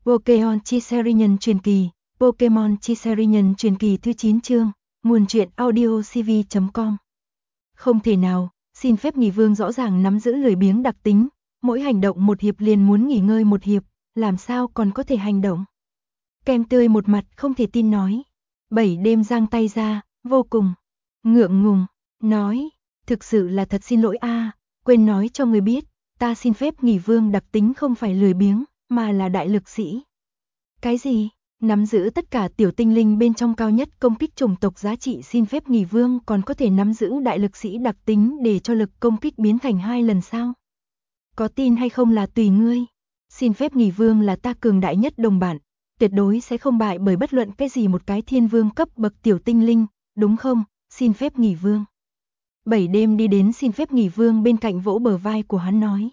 Pokémon Chiserian truyền kỳ, Pokémon Chiserian truyền kỳ thứ 9 chương, nguồn truyện audiocv.com. Không thể nào, xin phép nghỉ vương rõ ràng nắm giữ lười biếng đặc tính, mỗi hành động một hiệp liền muốn nghỉ ngơi một hiệp, làm sao còn có thể hành động. Kem tươi một mặt không thể tin nói. Bảy đêm giang tay ra, vô cùng ngượng ngùng, nói, thực sự là thật xin lỗi a, quên nói cho người biết, ta xin phép nghỉ vương đặc tính không phải lười biếng, mà là đại lực sĩ. Cái gì? Nắm giữ tất cả tiểu tinh linh bên trong cao nhất công kích chủng tộc giá trị xin phép nghỉ vương còn có thể nắm giữ đại lực sĩ đặc tính để cho lực công kích biến thành 2 lần sao? Có tin hay không là tùy ngươi. Xin phép nghỉ vương là ta cường đại nhất đồng bạn, tuyệt đối sẽ không bại bởi bất luận cái gì một cái thiên vương cấp bậc tiểu tinh linh, đúng không? Xin phép nghỉ vương. Bảy đêm đi đến xin phép nghỉ vương bên cạnh vỗ bờ vai của hắn nói.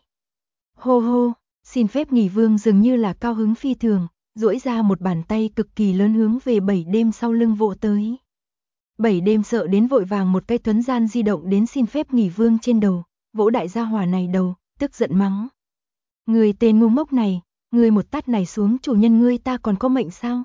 Hô hô, xin phép nghỉ vương dường như là cao hứng phi thường, duỗi ra một bàn tay cực kỳ lớn hướng về bảy đêm sau lưng vỗ tới. Bảy đêm sợ đến vội vàng một cây thuấn gian di động đến xin phép nghỉ vương trên đầu, vỗ đại gia hỏa này đầu, tức giận mắng. Người tên ngu ngốc này, người một tát này xuống chủ nhân ngươi ta còn có mệnh sao?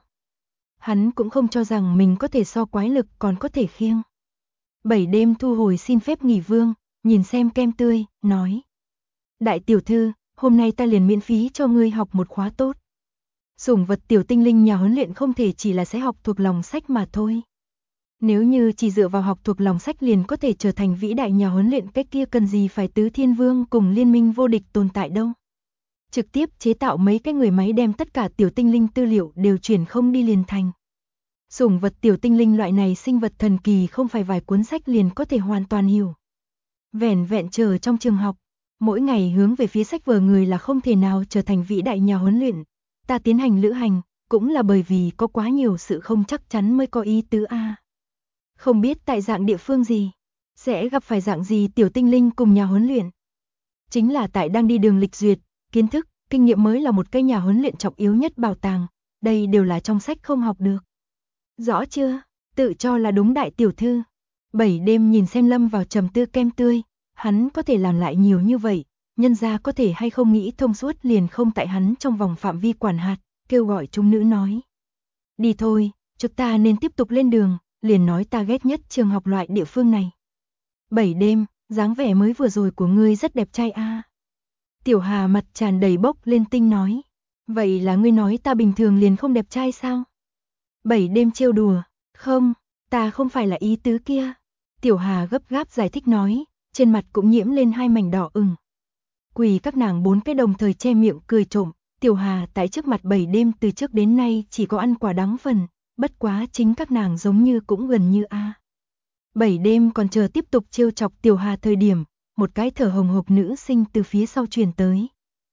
Hắn cũng không cho rằng mình có thể so quái lực còn có thể khiêng. Bảy đêm thu hồi xin phép nghỉ vương, nhìn xem kem tươi, nói. Đại tiểu thư, hôm nay ta liền miễn phí cho ngươi học một khóa tốt. Sủng vật tiểu tinh linh nhà huấn luyện không thể chỉ là sẽ học thuộc lòng sách mà thôi. Nếu như chỉ dựa vào học thuộc lòng sách liền có thể trở thành vĩ đại nhà huấn luyện, cái kia cần gì phải tứ thiên vương cùng liên minh vô địch tồn tại đâu. Trực tiếp chế tạo mấy cái người máy đem tất cả tiểu tinh linh tư liệu đều chuyển không đi liền thành. Sủng vật tiểu tinh linh loại này sinh vật thần kỳ không phải vài cuốn sách liền có thể hoàn toàn hiểu. Vẻn vẹn chờ trong trường học, mỗi ngày hướng về phía sách vở người là không thể nào trở thành vĩ đại nhà huấn luyện. Ta tiến hành lữ hành, cũng là bởi vì có quá nhiều sự không chắc chắn mới có ý tứ a. Không biết tại dạng địa phương gì, sẽ gặp phải dạng gì tiểu tinh linh cùng nhà huấn luyện. Chính là tại đang đi đường lịch duyệt, kiến thức, kinh nghiệm mới là một cái nhà huấn luyện trọng yếu nhất bảo tàng, đây đều là trong sách không học được. Rõ chưa? Tự cho là đúng đại tiểu thư. Bảy đêm nhìn xem lâm vào trầm tư kem tươi, hắn có thể làm lại nhiều như vậy, nhân gia có thể hay không nghĩ thông suốt liền không tại hắn trong vòng phạm vi quản hạt, kêu gọi chúng nữ nói. Đi thôi, chúng ta nên tiếp tục lên đường, liền nói ta ghét nhất trường học loại địa phương này. Bảy đêm, dáng vẻ mới vừa rồi của ngươi rất đẹp trai a. Tiểu Hà mặt tràn đầy bốc lên tinh nói. Vậy là ngươi nói ta bình thường liền không đẹp trai sao? Bảy đêm trêu đùa. Không, ta không phải là ý tứ kia. Tiểu Hà gấp gáp giải thích nói, trên mặt cũng nhiễm lên 2 mảnh đỏ ửng. Quỳ các nàng 4 cái đồng thời che miệng cười trộm. Tiểu Hà tại trước mặt bảy đêm từ trước đến nay chỉ có ăn quả đắng phần, bất quá chính các nàng giống như cũng gần như a. Bảy đêm còn chờ tiếp tục trêu chọc Tiểu Hà thời điểm, một cái thở hồng hộc nữ sinh từ phía sau truyền tới.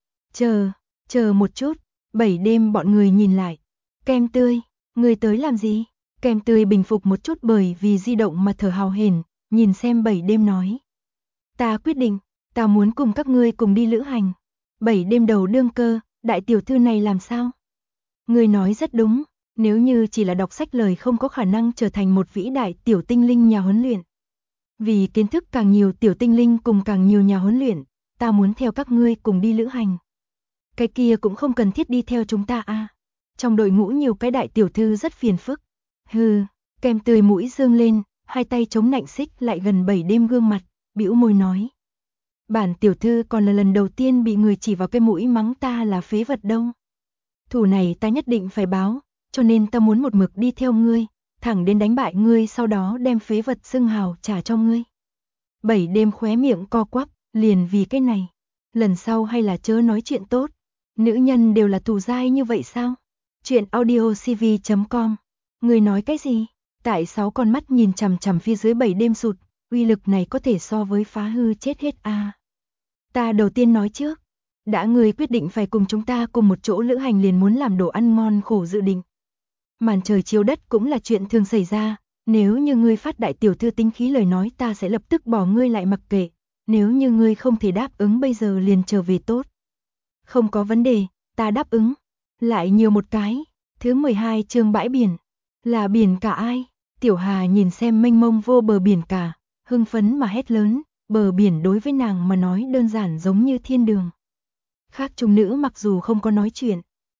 Chờ một chút, bảy đêm bọn người nhìn lại. Kem tươi, người tới làm gì? Kem tươi bình phục một chút bởi vì di động mà thở hào hển, nhìn xem bảy đêm nói. Ta quyết định, ta muốn cùng các ngươi cùng đi lữ hành. Bảy đêm đầu đương cơ, đại tiểu thư này làm sao? Ngươi nói rất đúng, nếu như chỉ là đọc sách lời không có khả năng trở thành một vĩ đại tiểu tinh linh nhà huấn luyện. Vì kiến thức càng nhiều tiểu tinh linh cùng càng nhiều nhà huấn luyện, ta muốn theo các ngươi cùng đi lữ hành. Cái kia cũng không cần thiết đi theo chúng ta a. Trong đội ngũ nhiều cái đại tiểu thư rất phiền phức. Hừ, kem tươi mũi dương lên, hai tay chống nạnh xích lại gần bảy đêm gương mặt, bĩu môi nói. Bản tiểu thư còn là lần đầu tiên bị người chỉ vào cái mũi mắng ta là phế vật đâu. Thủ này ta nhất định phải báo, cho nên ta muốn một mực đi theo ngươi, thẳng đến đánh bại ngươi sau đó đem phế vật xưng hào trả cho ngươi. Bảy đêm khóe miệng co quắp, liền vì cái này. Lần sau hay là chớ nói chuyện tốt. Nữ nhân đều là thù dai như vậy sao? Chuyện audiocv.com. Người nói cái gì? Tại 6 con mắt nhìn chằm chằm phía dưới bảy đêm sụt, uy lực này có thể so với phá hư chết hết a. Ta đầu tiên nói trước, đã người quyết định phải cùng chúng ta cùng một chỗ lữ hành liền muốn làm đồ ăn ngon khổ dự định. Màn trời chiếu đất cũng là chuyện thường xảy ra, nếu như ngươi phát đại tiểu thư tính khí lời nói ta sẽ lập tức bỏ ngươi lại mặc kệ, nếu như ngươi không thể đáp ứng bây giờ liền trở về tốt. Không có vấn đề, ta đáp ứng. Lại nhiều một cái, thứ 12 chương bãi biển. Là biển cả ai? Tiểu Hà nhìn xem mênh mông vô bờ biển cả, hưng phấn mà hét lớn, bờ biển đối với nàng mà nói đơn giản giống như thiên đường. Khác trung nữ mặc dù không có nói chuyện,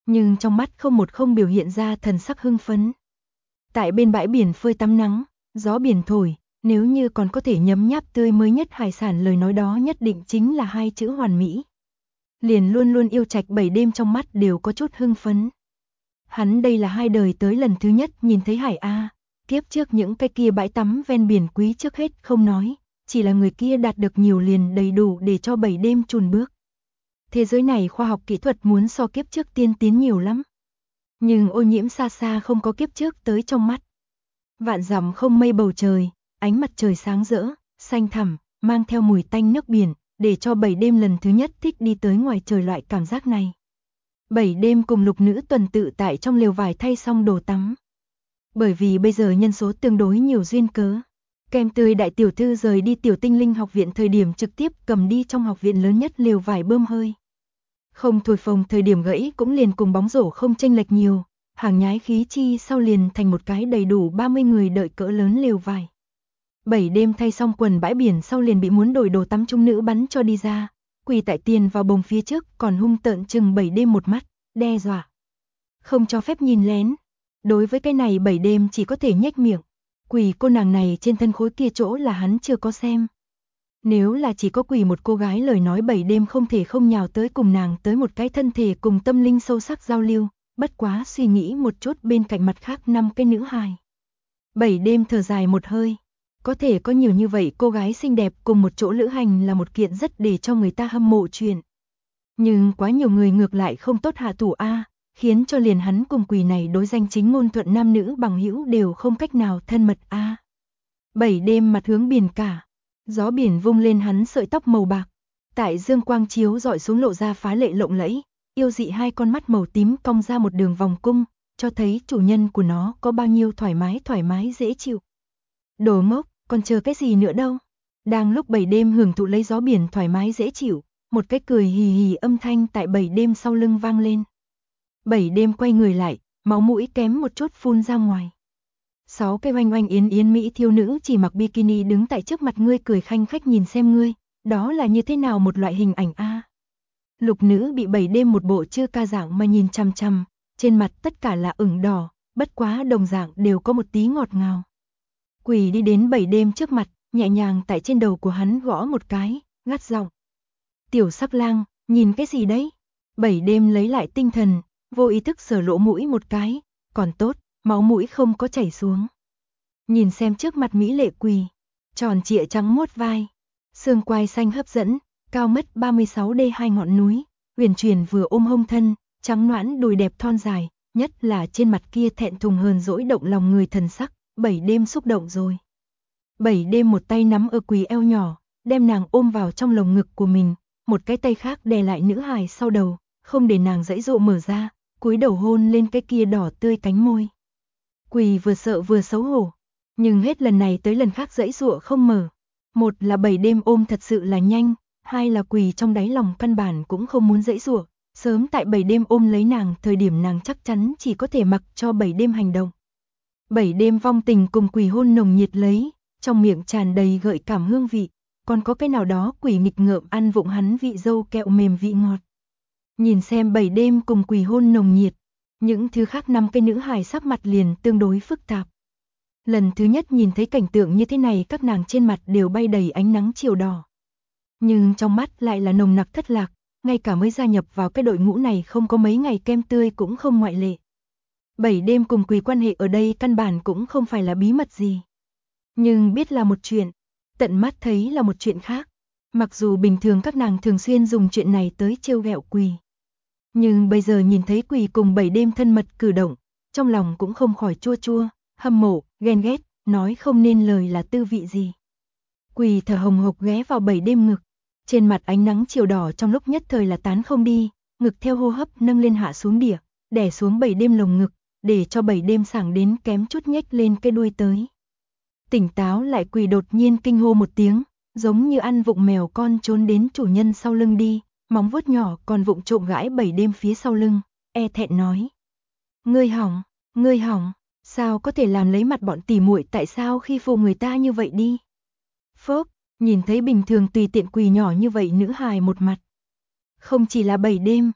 nhưng trong mắt không biểu hiện ra thần sắc hưng phấn. Tại bên bãi biển phơi tắm nắng, gió biển thổi, nếu như còn có thể nhấm nháp tươi mới nhất hải sản lời nói đó nhất định chính là hai chữ hoàn mỹ. Liền luôn luôn yêu Trạch 7 đêm trong mắt đều có chút hưng phấn. Hắn đây là 2 đời tới lần thứ nhất nhìn thấy hải A, kiếp trước những cái kia bãi tắm ven biển quý trước hết không nói, chỉ là người kia đạt được nhiều liền đầy đủ để cho 7 đêm chùn bước. Thế giới này khoa học kỹ thuật muốn so kiếp trước tiên tiến nhiều lắm. Nhưng ô nhiễm xa xa không có kiếp trước tới trong mắt. Vạn dặm không mây bầu trời, ánh mặt trời sáng rỡ, xanh thẳm, mang theo mùi tanh nước biển, để cho 7 đêm lần thứ nhất thích đi tới ngoài trời loại cảm giác này. 7 đêm cùng Lục Nữ tuần tự tại trong lều vải thay xong đồ tắm. Bởi vì bây giờ nhân số tương đối nhiều duyên cớ, Kem Tươi đại tiểu thư rời đi Tiểu Tinh Linh học viện thời điểm trực tiếp cầm đi trong học viện lớn nhất lều vải bơm hơi. Không thổi phồng thời điểm gãy cũng liền cùng bóng rổ không chênh lệch nhiều, hàng nhái khí chi sau liền thành một cái đầy đủ 30 người đợi cỡ lớn lều vải. 7 đêm thay xong quần bãi biển sau liền bị muốn đổi đồ tắm trung nữ bắn cho đi ra, quỳ tại tiền vào bồng phía trước còn hung tợn chừng 7 đêm một mắt, đe dọa. Không cho phép nhìn lén. Đối với cái này 7 đêm chỉ có thể nhếch miệng. Quỳ cô nàng này trên thân khối kia chỗ là hắn chưa có xem. Nếu là chỉ có quỳ một cô gái lời nói 7 đêm không thể không nhào tới cùng nàng tới một cái thân thể cùng tâm linh sâu sắc giao lưu, bất quá suy nghĩ một chút bên cạnh mặt khác 5 cái nữ hài. 7 đêm thở dài một hơi. Có thể có nhiều như vậy cô gái xinh đẹp cùng một chỗ lữ hành là một kiện rất để cho người ta hâm mộ chuyện. Nhưng quá nhiều người ngược lại không tốt hạ thủ A, khiến cho liền hắn cùng quỷ này đối danh chính ngôn thuận nam nữ bằng hữu đều không cách nào thân mật A. 7 đêm mặt hướng biển cả, gió biển vung lên hắn sợi tóc màu bạc, tại dương quang chiếu dọi xuống lộ ra phá lệ lộng lẫy, yêu dị hai con mắt màu tím cong ra một đường vòng cung, cho thấy chủ nhân của nó có bao nhiêu thoải mái dễ chịu. Đồ ngốc, còn chờ cái gì nữa đâu. Đang lúc 7 đêm hưởng thụ lấy gió biển thoải mái dễ chịu, một cái cười hì hì âm thanh tại 7 đêm sau lưng vang lên. 7 đêm quay người lại, máu mũi kém một chút phun ra ngoài. 6 cái oanh oanh yến yến mỹ thiếu nữ chỉ mặc bikini đứng tại trước mặt ngươi cười khanh khách nhìn xem ngươi, đó là như thế nào một loại hình ảnh a? Lục Nữ bị 7 đêm một bộ chưa ca dạng mà nhìn chằm chằm, trên mặt tất cả là ửng đỏ, bất quá đồng dạng đều có một tí ngọt ngào. Quỳ đi đến 7 đêm trước mặt, nhẹ nhàng tại trên đầu của hắn gõ một cái, gắt giọng. Tiểu sắc lang, nhìn cái gì đấy? 7 đêm lấy lại tinh thần, vô ý thức sờ lỗ mũi một cái, còn tốt, máu mũi không có chảy xuống. Nhìn xem trước mặt mỹ lệ quỳ, tròn trịa trắng muốt vai, xương quai xanh hấp dẫn, cao mất 36D hai ngọn núi, huyền chuyển vừa ôm hông thân, trắng nõn đùi đẹp thon dài, nhất là trên mặt kia thẹn thùng hờn dỗi động lòng người thần sắc. 7 đêm xúc động rồi. 7 đêm một tay nắm ở quỳ eo nhỏ, đem nàng ôm vào trong lồng ngực của mình, một cái tay khác đè lại nữ hài sau đầu, không để nàng giãy dụa mở ra, cúi đầu hôn lên cái kia đỏ tươi cánh môi. Quỳ vừa sợ vừa xấu hổ, nhưng hết lần này tới lần khác giãy dụa không mở. Một là 7 đêm ôm thật sự là nhanh, hai là quỳ trong đáy lòng căn bản cũng không muốn giãy dụa, sớm tại 7 đêm ôm lấy nàng, thời điểm nàng chắc chắn chỉ có thể mặc cho 7 đêm hành động. 7 đêm vong tình cùng quỷ hôn nồng nhiệt lấy, trong miệng tràn đầy gợi cảm hương vị, còn có cái nào đó quỷ nghịch ngợm ăn vụng hắn vị dâu kẹo mềm vị ngọt. Nhìn xem 7 đêm cùng quỷ hôn nồng nhiệt, những thứ khác 5 cái nữ hài sắc mặt liền tương đối phức tạp. Lần thứ nhất nhìn thấy cảnh tượng như thế này các nàng trên mặt đều bay đầy ánh nắng chiều đỏ. Nhưng trong mắt lại là nồng nặc thất lạc, ngay cả mới gia nhập vào cái đội ngũ này không có mấy ngày Kem Tươi cũng không ngoại lệ. 7 đêm cùng quỷ quan hệ ở đây căn bản cũng không phải là bí mật gì. Nhưng biết là một chuyện, tận mắt thấy là một chuyện khác. Mặc dù bình thường các nàng thường xuyên dùng chuyện này tới trêu ghẹo quỷ. Nhưng bây giờ nhìn thấy quỷ cùng 7 đêm thân mật cử động, trong lòng cũng không khỏi chua chua, hâm mộ, ghen ghét, nói không nên lời là tư vị gì. Quỷ thở hồng hộc ghé vào 7 đêm ngực, trên mặt ánh nắng chiều đỏ trong lúc nhất thời là tán không đi, ngực theo hô hấp nâng lên hạ xuống đỉa, đè xuống 7 đêm lồng ngực, để cho 7 đêm sảng đến kém chút nhếch lên cái đuôi tới. Tỉnh táo lại quỳ đột nhiên kinh hô một tiếng, giống như ăn vụng mèo con trốn đến chủ nhân sau lưng đi, móng vuốt nhỏ còn vụng trộm gãi 7 đêm phía sau lưng, e thẹn nói. Ngươi hỏng, sao có thể làm lấy mặt bọn tỉ muội tại sao khi phụ người ta như vậy đi. Phốc, nhìn thấy bình thường tùy tiện quỳ nhỏ như vậy nữ hài một mặt. Không chỉ là 7 đêm,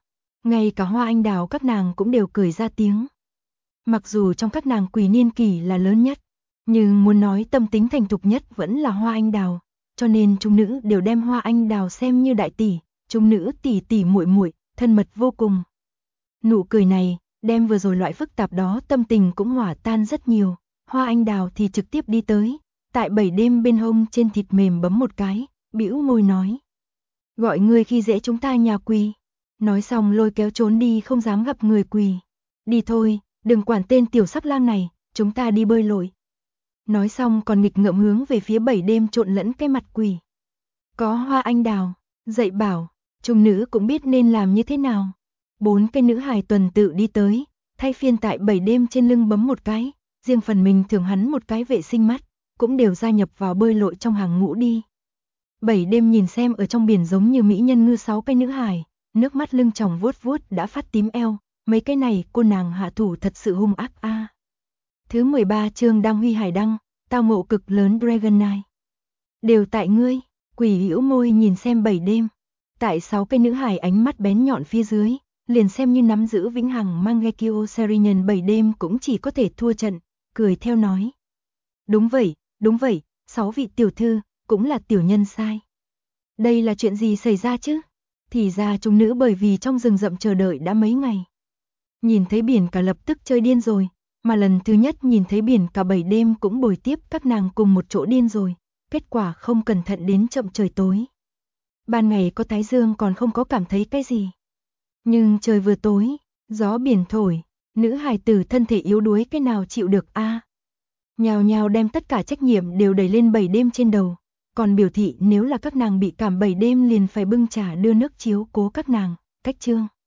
Ngay cả hoa anh đào các nàng cũng đều cười ra tiếng. Mặc dù trong các nàng Quỳ niên kỷ là lớn nhất, nhưng muốn nói tâm tính thành thục nhất vẫn là hoa anh đào, cho nên chúng nữ đều đem hoa anh đào xem như đại tỷ, chúng nữ tỷ tỷ muội muội, thân mật vô cùng. Nụ cười này, đem vừa rồi loại phức tạp đó tâm tình cũng hòa tan rất nhiều, hoa anh đào thì trực tiếp đi tới, tại 7 đêm bên hông trên thịt mềm bấm một cái, bĩu môi nói. Gọi người khi dễ chúng ta nhà Quỳ. Nói xong lôi kéo trốn đi không dám gặp người Quỳ. Đi thôi, đừng quản tên tiểu sắc lang này, chúng ta đi bơi lội. Nói xong còn nghịch ngợm hướng về phía 7 đêm trộn lẫn cái mặt Quỳ. Có hoa anh đào, dạy bảo, chúng nữ cũng biết nên làm như thế nào. 4 cái nữ hài tuần tự đi tới, thay phiên tại 7 đêm trên lưng bấm một cái, riêng phần mình thưởng hắn một cái vệ sinh mắt, cũng đều gia nhập vào bơi lội trong hàng ngũ đi. 7 đêm nhìn xem ở trong biển giống như mỹ nhân ngư 6 cái nữ hài, nước mắt lưng tròng vuốt vuốt đã phát tím eo, mấy cái này cô nàng hạ thủ thật sự hung ác a. Thứ 13 chương đang huy hải đăng, tao ngộ cực lớn Dragon Knight. Đều tại ngươi, Quỳ hữu môi nhìn xem 7 đêm. Tại 6 cái nữ hài ánh mắt bén nhọn phía dưới, liền xem như nắm giữ vĩnh hằng Mangekyo Serinen 7 đêm cũng chỉ có thể thua trận, cười theo nói. Đúng vậy, 6 vị tiểu thư, cũng là tiểu nhân sai. Đây là chuyện gì xảy ra chứ? Thì ra chúng nữ bởi vì trong rừng rậm chờ đợi đã mấy ngày. Nhìn thấy biển cả lập tức chơi điên rồi, mà lần thứ nhất nhìn thấy biển cả 7 đêm cũng bồi tiếp các nàng cùng một chỗ điên rồi, kết quả không cẩn thận đến chậm trời tối. Ban ngày có thái dương còn không có cảm thấy cái gì. Nhưng trời vừa tối, gió biển thổi, nữ hài tử thân thể yếu đuối cái nào chịu được a? Nhào nhào đem tất cả trách nhiệm đều đẩy lên 7 đêm trên đầu, còn biểu thị nếu là các nàng bị cảm 7 đêm liền phải bưng trà đưa nước chiếu cố các nàng, cách chương.